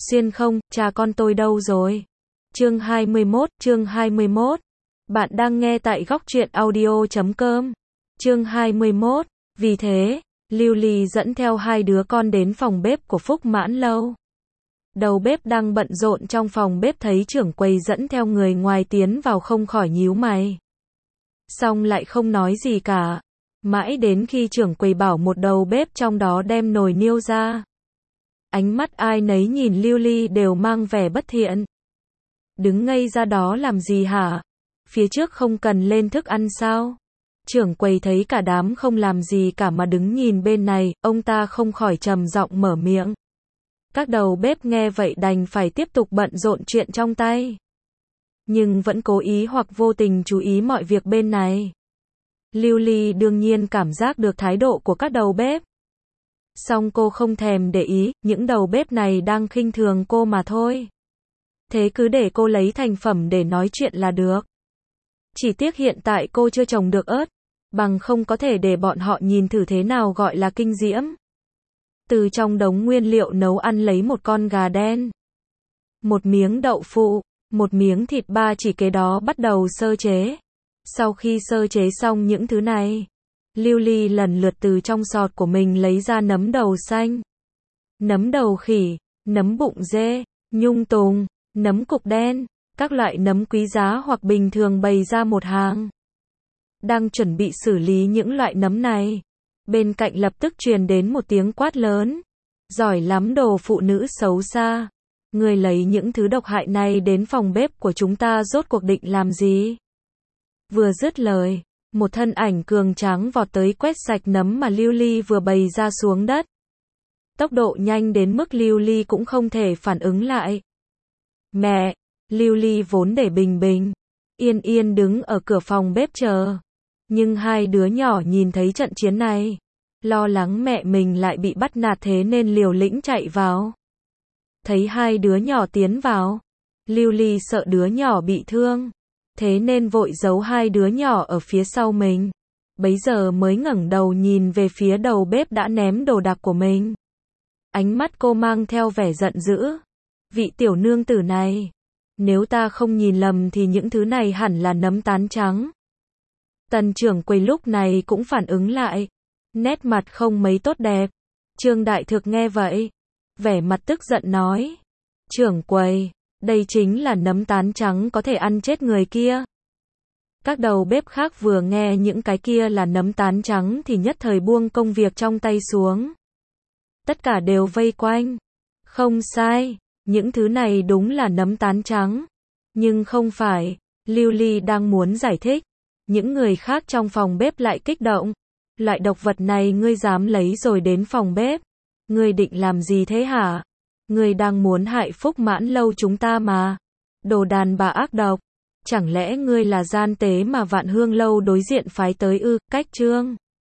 Xuyên không, cha con tôi đâu rồi? Chương 21. Bạn đang nghe tại góc truyện audio.com. Chương 21. Vì thế, Lưu Ly dẫn theo hai đứa con đến phòng bếp của Phúc Mãn Lâu. Đầu bếp đang bận rộn trong phòng bếp thấy trưởng quầy dẫn theo người ngoài tiến vào không khỏi nhíu mày. Xong lại không nói gì cả. Mãi đến khi trưởng quầy bảo một đầu bếp trong đó đem nồi niêu ra. Ánh mắt ai nấy nhìn Lưu Ly đều mang vẻ bất thiện. Đứng ngây ra đó làm gì hả? Phía trước không cần lên thức ăn sao? Trưởng quầy thấy cả đám không làm gì cả mà đứng nhìn bên này, ông ta không khỏi trầm giọng mở miệng. Các đầu bếp nghe vậy đành phải tiếp tục bận rộn chuyện trong tay. Nhưng vẫn cố ý hoặc vô tình chú ý mọi việc bên này. Lưu Ly đương nhiên cảm giác được thái độ của các đầu bếp. Song cô không thèm để ý, những đầu bếp này đang khinh thường cô mà thôi. Thế cứ để cô lấy thành phẩm để nói chuyện là được. Chỉ tiếc hiện tại cô chưa trồng được ớt, bằng không có thể để bọn họ nhìn thử thế nào gọi là kinh diễm. Từ trong đống nguyên liệu nấu ăn lấy một con gà đen, một miếng đậu phụ, một miếng thịt ba chỉ kế đó bắt đầu sơ chế. Sau khi sơ chế xong những thứ này, Lưu Ly lần lượt từ trong sọt của mình lấy ra nấm đầu xanh, nấm đầu khỉ, nấm bụng dê, nhung tùng, nấm cục đen, các loại nấm quý giá hoặc bình thường bày ra một hàng. Đang chuẩn bị xử lý những loại nấm này, bên cạnh lập tức truyền đến một tiếng quát lớn. Giỏi lắm đồ phụ nữ xấu xa. Người lấy những thứ độc hại này đến phòng bếp của chúng ta rốt cuộc định làm gì? Vừa dứt lời, một thân ảnh cường tráng vọt tới quét sạch nấm mà Lưu Ly vừa bày ra xuống đất. Tốc độ nhanh đến mức Lưu Ly cũng không thể phản ứng lại. Mẹ! Lưu Ly vốn để bình yên đứng ở cửa phòng bếp chờ. Nhưng hai đứa nhỏ nhìn thấy trận chiến này, lo lắng mẹ mình lại bị bắt nạt thế nên liều lĩnh chạy vào. Thấy hai đứa nhỏ tiến vào, Lưu Ly sợ đứa nhỏ bị thương, thế nên vội giấu hai đứa nhỏ ở phía sau mình. Bấy giờ mới ngẩng đầu nhìn về phía đầu bếp đã ném đồ đạc của mình. Ánh mắt cô mang theo vẻ giận dữ. Vị tiểu nương tử này, nếu ta không nhìn lầm thì những thứ này hẳn là nấm tán trắng. Tần trưởng quầy lúc này cũng phản ứng lại, nét mặt không mấy tốt đẹp. Trương Đại Thực nghe vậy, vẻ mặt tức giận nói, trưởng quầy, đây chính là nấm tán trắng có thể ăn chết người kia. Các đầu bếp khác vừa nghe những cái kia là nấm tán trắng thì nhất thời buông công việc trong tay xuống. Tất cả đều vây quanh. Không sai, những thứ này đúng là nấm tán trắng. Nhưng không phải, Lưu Ly đang muốn giải thích. Những người khác trong phòng bếp lại kích động. Loại độc vật này ngươi dám lấy rồi đến phòng bếp. Ngươi định làm gì thế hả? Ngươi đang muốn hại Phúc Mãn Lâu chúng ta mà. Đồ đàn bà ác độc. Chẳng lẽ ngươi là gian tế mà Vạn Hương Lâu đối diện phái tới ư? Cách Trương